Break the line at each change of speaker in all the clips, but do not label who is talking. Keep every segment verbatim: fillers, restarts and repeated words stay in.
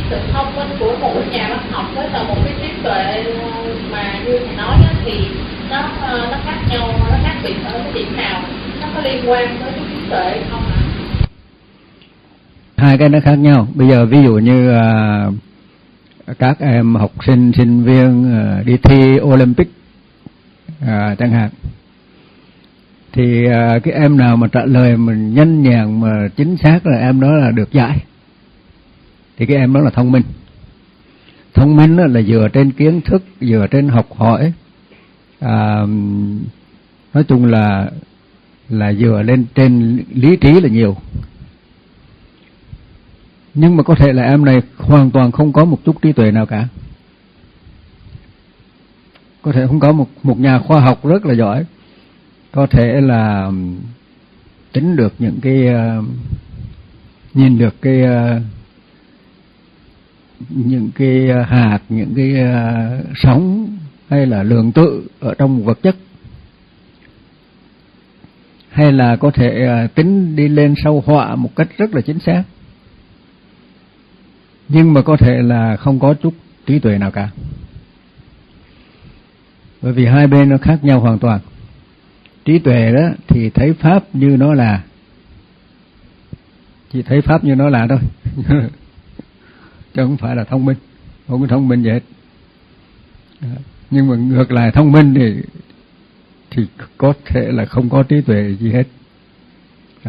sự thông minh của một cái nhà văn học với là một cái trí tuệ mà như thầy nói đó, thì nó nó khác nhau, nó khác biệt ở cái điểm nào, nó có liên quan tới cái trí tuệ không ạ?
Hai cái nó khác nhau. Bây giờ ví dụ như uh, các em học sinh sinh viên uh, đi thi Olympic uh, chẳng hạn, thì uh, cái em nào mà trả lời mình nhanh nhàng mà chính xác là em đó là được giải, thì cái em đó là thông minh. Thông minh là dựa trên kiến thức, dựa trên học hỏi, à, nói chung là là dựa lên trên lý trí là nhiều. Nhưng mà có thể là em này hoàn toàn không có một chút trí tuệ nào cả. Có thể không có một một nhà khoa học rất là giỏi, có thể là tính được những cái uh, nhìn được cái uh, những cái hạt, những cái uh, sóng hay là lượng tử ở trong vật chất, hay là có thể uh, tính đi lên sâu họa một cách rất là chính xác, nhưng mà có thể là không có chút trí tuệ nào cả. Bởi vì hai bên nó khác nhau hoàn toàn. Trí tuệ đó thì thấy pháp như nó là, chỉ thấy pháp như nó là thôi chứ không phải là thông minh, không có thông minh gì hết. Nhưng mà ngược lại thông minh thì thì có thể là không có trí tuệ gì hết. Đó.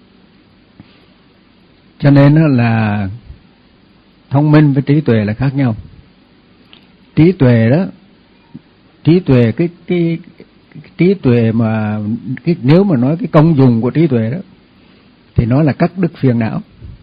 Cho nên là thông minh với trí tuệ là khác nhau. Trí tuệ đó, trí tuệ cái cái, cái trí tuệ mà cái, nếu mà nói cái công dụng của trí tuệ đó thì nó là cắt đứt phiền não.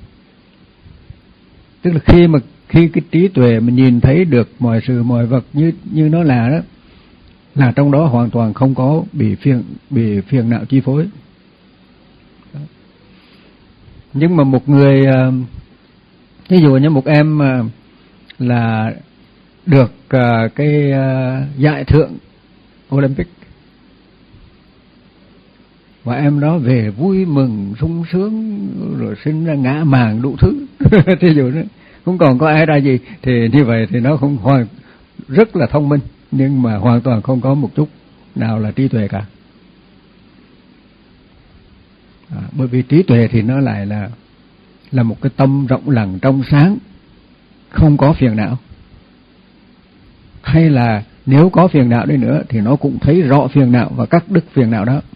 Tức là khi mà khi cái trí tuệ mình nhìn thấy được mọi sự mọi vật như như nó là đó, là trong đó hoàn toàn không có bị phiền bị phiền não chi phối. Đó. Nhưng mà một người, ví dụ như một em là được cái giải thưởng Olympic, và em đó về vui mừng sung sướng rồi sinh ra ngã màng đủ thứ thí dụ đó, không còn có ai ra gì, thì như vậy thì nó không hoàn rất là thông minh, nhưng mà hoàn toàn không có một chút nào là trí tuệ cả. À, bởi vì trí tuệ thì nó lại là là một cái tâm rộng lặng trong sáng, không có phiền não. Hay là nếu có phiền não đi nữa thì nó cũng thấy rõ phiền não và cắt đứt phiền não đó.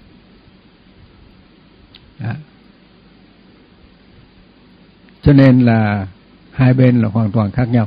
Đó. Cho nên là hai bên là hoàn toàn khác nhau.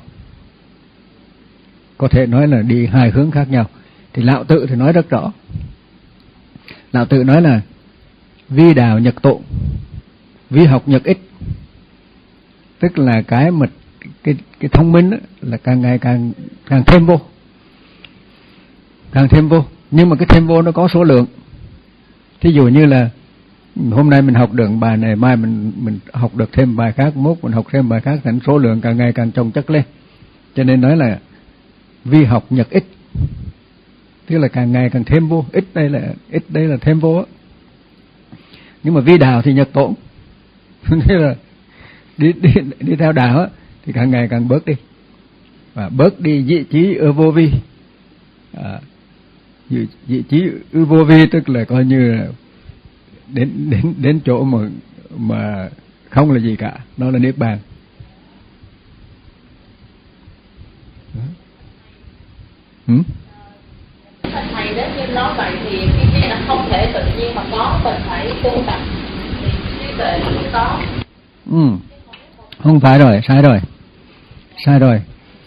Có thể nói là đi hai hướng khác nhau. Thì Lão Tự thì nói rất rõ. Lão Tự nói là vi đào nhật tụng, vi học nhật ích. Tức là cái mà cái cái thông minh đó là càng ngày càng càng thêm vô. Càng thêm vô, nhưng mà cái thêm vô nó có số lượng. Thí dụ như là hôm nay mình học được bài này, mai mình mình học được thêm bài khác, mốt mình học thêm bài khác, thành số lượng càng ngày càng chồng chất lên. Cho nên nói là vi học nhật ích, tức là càng ngày càng thêm vô. Ít đây là ít đây là thêm vô á. Nhưng mà vi đạo thì nhật tổn. Thế là đi đi đi theo đạo á thì càng ngày càng bớt đi, và bớt đi dị trí ở vô vi. À, dị, dị trí ở vô vi tức là coi như là đến đến đến chỗ mà mà không là gì cả, nó là niết bàn. Ừ?
Thầy nếu như nói vậy thì cái gì nó không thể tự nhiên mà có, mình phải tu tập thì trí tuệ mới có.
Ừ. Không phải rồi, sai rồi. Sai rồi.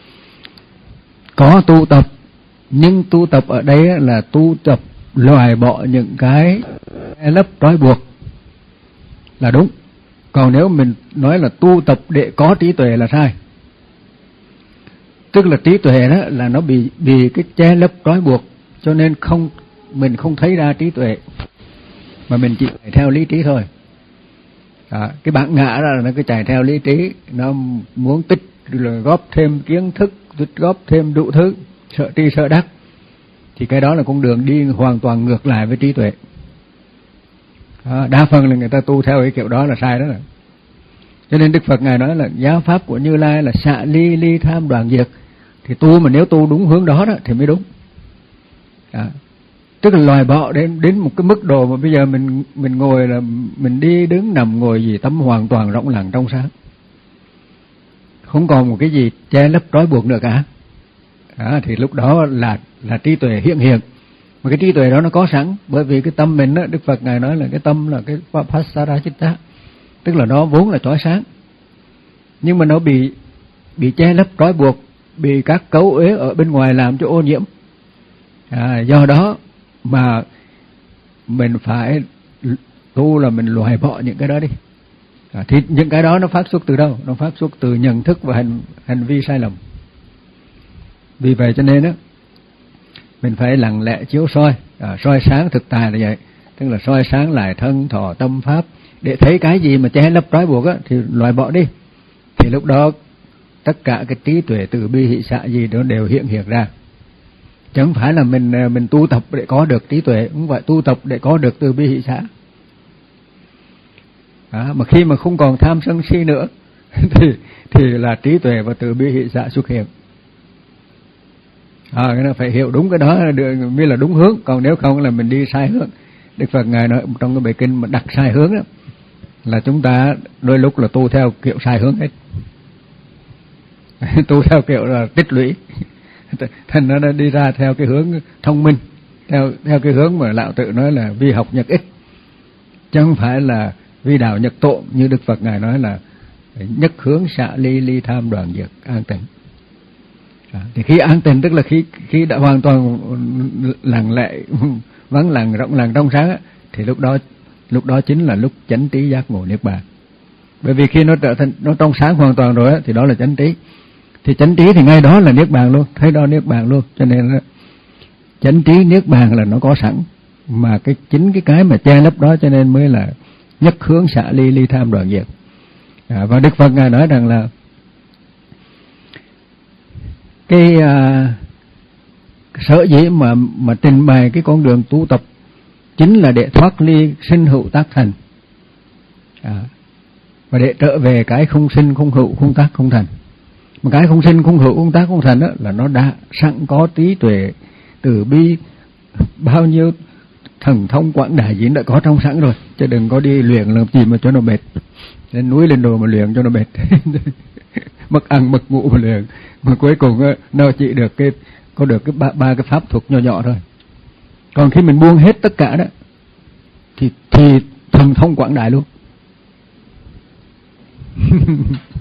Có tu tập, nhưng tu tập ở đây là tu tập loại bỏ những cái lấp trói buộc là đúng. Còn nếu mình nói là tu tập để có trí tuệ là sai. Tức là trí tuệ đó là nó bị bị cái che lấp trói buộc, cho nên không mình không thấy ra trí tuệ, mà mình chỉ phải theo lý trí thôi. Đó, cái bản ngã ra là nó cứ chạy theo lý trí, nó muốn tích là góp thêm kiến thức, tích góp thêm đủ thứ, sợ tri sợ đắc, thì cái đó là con đường đi hoàn toàn ngược lại với trí tuệ. Đó, đa phần là người ta tu theo cái kiểu đó là sai đó. Rồi. Cho nên Đức Phật Ngài nói là giáo pháp của Như Lai là xạ ly ly tham đoạn diệt. Thì tu mà nếu tu đúng hướng đó, đó thì mới đúng. À, tức là loài bỏ đến đến một cái mức độ mà bây giờ mình mình ngồi là mình đi đứng nằm ngồi gì tâm hoàn toàn rộng lặng trong sáng, không còn một cái gì che lấp trói buộc nữa cả. À, thì lúc đó là là trí tuệ hiện hiện. Mà cái trí tuệ đó nó có sẵn, bởi vì cái tâm mình đó, Đức Phật Ngài nói là cái tâm là cái Pasara Chitta, tức là nó vốn là chói sáng, nhưng mà nó bị bị che lấp trói buộc, bị các cấu uế ở bên ngoài làm cho ô nhiễm. À, do đó mà mình phải tu là mình loại bỏ những cái đó đi. À, thì những cái đó nó phát xuất từ đâu? Nó phát xuất từ nhận thức và hành hành vi sai lầm. Vì vậy cho nên đó, mình phải lặng lẽ chiếu soi, à, soi sáng thực tại là vậy, tức là soi sáng lại thân thọ tâm pháp, để thấy cái gì mà che lấp trói buộc á thì loại bỏ đi. Thì lúc đó tất cả cái trí tuệ từ bi hỷ xả gì đó đều hiện hiện ra. Chẳng phải là mình mình tu tập để có được trí tuệ, không phải tu tập để có được từ bi hỷ xả. À, mà khi mà không còn tham sân si nữa thì thì là trí tuệ và từ bi hỷ xả xuất hiện. À, cái nó phải hiểu đúng cái đó mới là đúng hướng, còn nếu không là mình đi sai hướng. Đức Phật Ngài nói trong cái bài kinh mà đặt sai hướng đó, là chúng ta đôi lúc là tu theo kiểu sai hướng hết. Tu theo kiểu là tích lũy, thành nó đi ra theo cái hướng thông minh, theo theo cái hướng mà Lão Tự nói là vi học nhật ích, chứ không phải là vi đạo nhật tộ, như Đức Phật Ngài nói là nhất hướng xạ ly ly tham đoạn diệt an tịnh. À, thì khi an tịnh tức là khi khi đã hoàn toàn lặng lẽ, vắng lặng, rộng lặng trong sáng á, thì lúc đó lúc đó chính là lúc chánh trí giác ngộ niết bàn. Bởi vì khi nó trở thành nó trong sáng hoàn toàn rồi á, thì đó là chánh trí. Thì chánh trí thì ngay đó là niết bàn luôn, thấy đó niết bàn luôn. Cho nên là chánh trí niết bàn là nó có sẵn, mà cái chính cái cái mà che lấp đó cho nên mới là nhất hướng xạ ly ly tham đoạn diệt. À, và Đức Phật Ngài nói rằng là cái à, sở dĩ mà mà trình bày cái con đường tu tập chính là để thoát ly sinh hữu tác thành, à, và để trở về cái không sinh không hữu không tác không thành. Mà cái không sinh không hữu không tác không thành đó là nó đã sẵn có trí tuệ từ bi, bao nhiêu thần thông quảng đại gì đã có trong sẵn rồi, chứ đừng có đi luyện làm gì mà cho nó mệt, lên núi lên đồ mà luyện cho nó mệt. Mất ăn mất ngủ mà luyện, mà cuối cùng nó chỉ được cái có được cái ba, ba cái pháp thuật nhỏ nhỏ thôi. Còn khi mình buông hết tất cả đó thì thì thần thông quảng đại luôn.